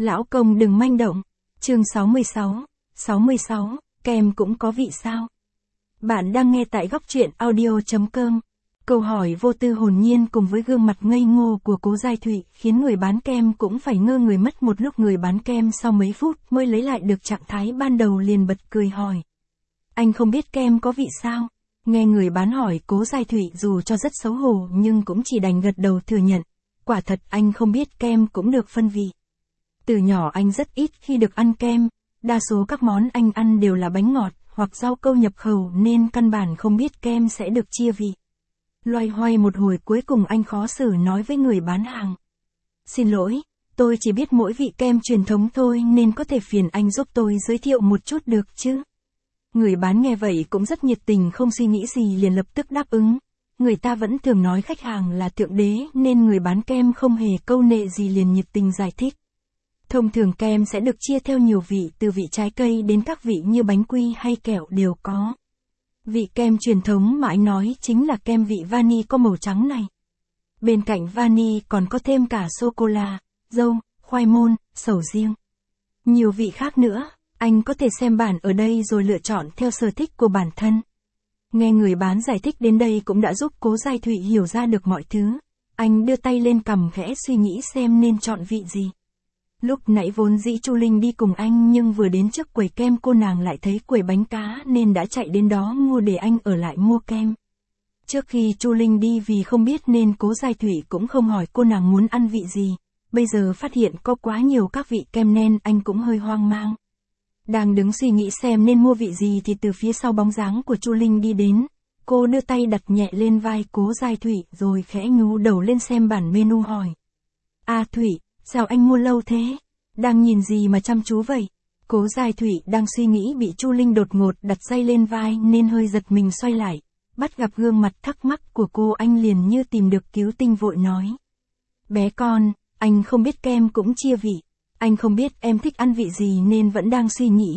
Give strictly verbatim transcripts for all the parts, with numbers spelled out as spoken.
Lão công đừng manh động. Chương sáu mươi sáu. sáu mươi sáu, kem cũng có vị sao? Bạn đang nghe tại góc truyện audio chấm com. Câu hỏi vô tư hồn nhiên cùng với gương mặt ngây ngô của Cố Giai Thụy khiến người bán kem cũng phải ngơ người mất một lúc. Người bán kem sau mấy phút mới lấy lại được trạng thái ban đầu liền bật cười hỏi. Anh không biết kem có vị sao? Nghe người bán hỏi, Cố Giai Thụy dù cho rất xấu hổ nhưng cũng chỉ đành gật đầu thừa nhận. Quả thật anh không biết kem cũng được phân vị. Từ nhỏ anh rất ít khi được ăn kem, đa số các món anh ăn đều là bánh ngọt hoặc rau câu nhập khẩu nên căn bản không biết kem sẽ được chia vị. Loay hoay một hồi cuối cùng anh khó xử nói với người bán hàng. Xin lỗi, tôi chỉ biết mỗi vị kem truyền thống thôi nên có thể phiền anh giúp tôi giới thiệu một chút được chứ? Người bán nghe vậy cũng rất nhiệt tình, không suy nghĩ gì liền lập tức đáp ứng. Người ta vẫn thường nói khách hàng là thượng đế nên người bán kem không hề câu nệ gì liền nhiệt tình giải thích. Thông thường kem sẽ được chia theo nhiều vị, từ vị trái cây đến các vị như bánh quy hay kẹo đều có. Vị kem truyền thống mà anh nói chính là kem vị vani có màu trắng này. Bên cạnh vani còn có thêm cả sô-cô-la, dâu, khoai môn, sầu riêng. Nhiều vị khác nữa, anh có thể xem bản ở đây rồi lựa chọn theo sở thích của bản thân. Nghe người bán giải thích đến đây cũng đã giúp Cố Giai Thụy hiểu ra được mọi thứ. Anh đưa tay lên cằm khẽ suy nghĩ xem nên chọn vị gì. Lúc nãy vốn dĩ Chu Linh đi cùng anh nhưng vừa đến trước quầy kem cô nàng lại thấy quầy bánh cá nên đã chạy đến đó mua để anh ở lại mua kem. Trước khi Chu Linh đi vì không biết nên Cố Giai Thụy cũng không hỏi cô nàng muốn ăn vị gì. Bây giờ phát hiện có quá nhiều các vị kem nên anh cũng hơi hoang mang. Đang đứng suy nghĩ xem nên mua vị gì thì từ phía sau bóng dáng của Chu Linh đi đến. Cô đưa tay đặt nhẹ lên vai Cố Giai Thụy rồi khẽ nhú đầu lên xem bản menu hỏi. À Thụy, sao anh mua lâu thế? Đang nhìn gì mà chăm chú vậy? Cố Giai Thụy đang suy nghĩ bị Chu Linh đột ngột đặt dây lên vai nên hơi giật mình xoay lại. Bắt gặp gương mặt thắc mắc của cô anh liền như tìm được cứu tinh vội nói. Bé con, anh không biết kem cũng chia vị. Anh không biết em thích ăn vị gì nên vẫn đang suy nghĩ.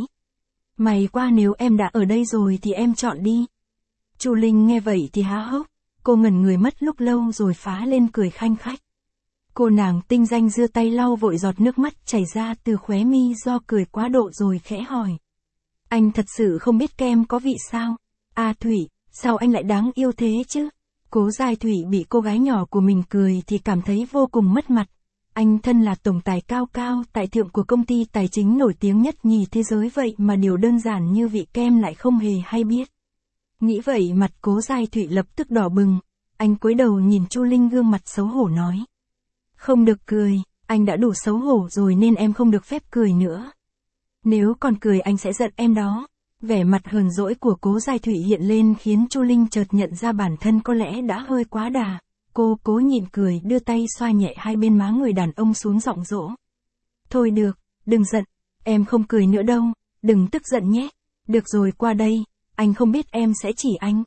May quá nếu em đã ở đây rồi thì em chọn đi. Chu Linh nghe vậy thì há hốc. Cô ngẩn người mất lúc lâu rồi phá lên cười khanh khách. Cô nàng tinh danh giơ tay lau vội giọt nước mắt chảy ra từ khóe mi do cười quá độ rồi khẽ hỏi. Anh thật sự không biết kem có vị sao? À Thụy, sao anh lại đáng yêu thế chứ? Cố Giai Thụy bị cô gái nhỏ của mình cười thì cảm thấy vô cùng mất mặt. Anh thân là tổng tài cao cao tại thượng của công ty tài chính nổi tiếng nhất nhì thế giới vậy mà điều đơn giản như vị kem lại không hề hay biết. Nghĩ vậy mặt Cố Giai Thụy lập tức đỏ bừng. Anh cúi đầu nhìn Chu Linh gương mặt xấu hổ nói. Không được cười, anh đã đủ xấu hổ rồi nên em không được phép cười nữa. Nếu còn cười anh sẽ giận em đó. Vẻ mặt hờn dỗi của Cố Giai Thụy hiện lên khiến Chu Linh chợt nhận ra bản thân có lẽ đã hơi quá đà. Cô cố nhịn cười đưa tay xoa nhẹ hai bên má người đàn ông xuống giọng dỗ. Thôi được, đừng giận, em không cười nữa đâu, đừng tức giận nhé. Được rồi qua đây, anh không biết em sẽ chỉ anh.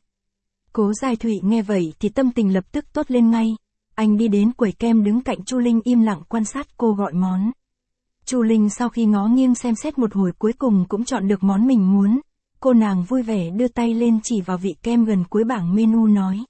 Cố Giai Thụy nghe vậy thì tâm tình lập tức tốt lên ngay. Anh đi đến quầy kem đứng cạnh Chu Linh im lặng quan sát cô gọi món. Chu Linh sau khi ngó nghiêng xem xét một hồi cuối cùng cũng chọn được món mình muốn. Cô nàng vui vẻ đưa tay lên chỉ vào vị kem gần cuối bảng menu nói.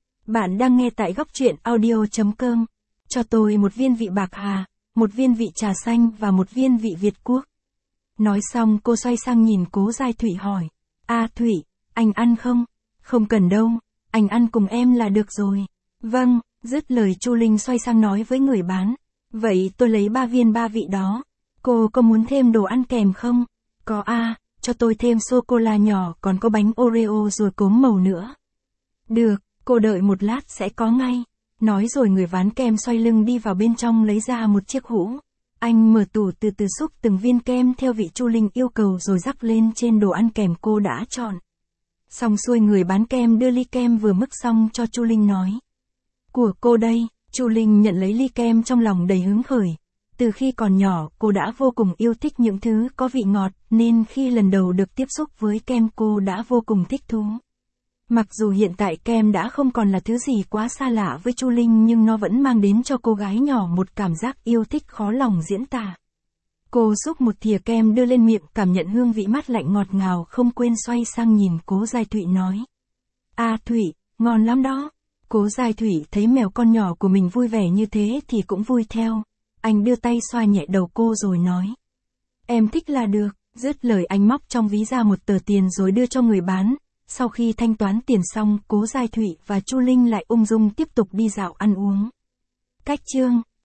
Bạn đang nghe tại góc truyện audio chấm com. Cho tôi một viên vị bạc hà, một viên vị trà xanh và một viên vị Việt Quốc. Nói xong cô xoay sang nhìn Cố Giai Thụy hỏi. À Thụy, anh ăn không? Không cần đâu, anh ăn cùng em là được rồi. Vâng. Dứt lời Chu Linh xoay sang nói với người bán. Vậy tôi lấy ba viên ba vị đó. Cô có muốn thêm đồ ăn kèm không? Có à, cho tôi thêm sô-cô-la nhỏ còn có bánh Oreo rồi cốm màu nữa. Được, cô đợi một lát sẽ có ngay. Nói rồi người bán kem xoay lưng đi vào bên trong lấy ra một chiếc hũ. Anh mở tủ từ từ xúc từng viên kem theo vị Chu Linh yêu cầu rồi rắc lên trên đồ ăn kèm cô đã chọn. Xong xuôi người bán kem đưa ly kem vừa mix xong cho Chu Linh nói. Của cô đây. Chu Linh nhận lấy ly kem trong lòng đầy hứng khởi. Từ khi còn nhỏ cô đã vô cùng yêu thích những thứ có vị ngọt nên khi lần đầu được tiếp xúc với kem cô đã vô cùng thích thú. Mặc dù hiện tại kem đã không còn là thứ gì quá xa lạ với Chu Linh nhưng nó vẫn mang đến cho cô gái nhỏ một cảm giác yêu thích khó lòng diễn tả. Cô xúc một thìa kem đưa lên miệng cảm nhận hương vị mát lạnh ngọt ngào không quên xoay sang nhìn Cố Giai Thụy nói. À Thụy, ngon lắm đó. Cố Giai Thụy thấy mèo con nhỏ của mình vui vẻ như thế thì cũng vui theo. Anh đưa tay xoa nhẹ đầu cô rồi nói. Em thích là được, dứt lời anh móc trong ví ra một tờ tiền rồi đưa cho người bán. Sau khi thanh toán tiền xong, Cố Giai Thụy và Chu Linh lại ung dung tiếp tục đi dạo ăn uống. Cách chương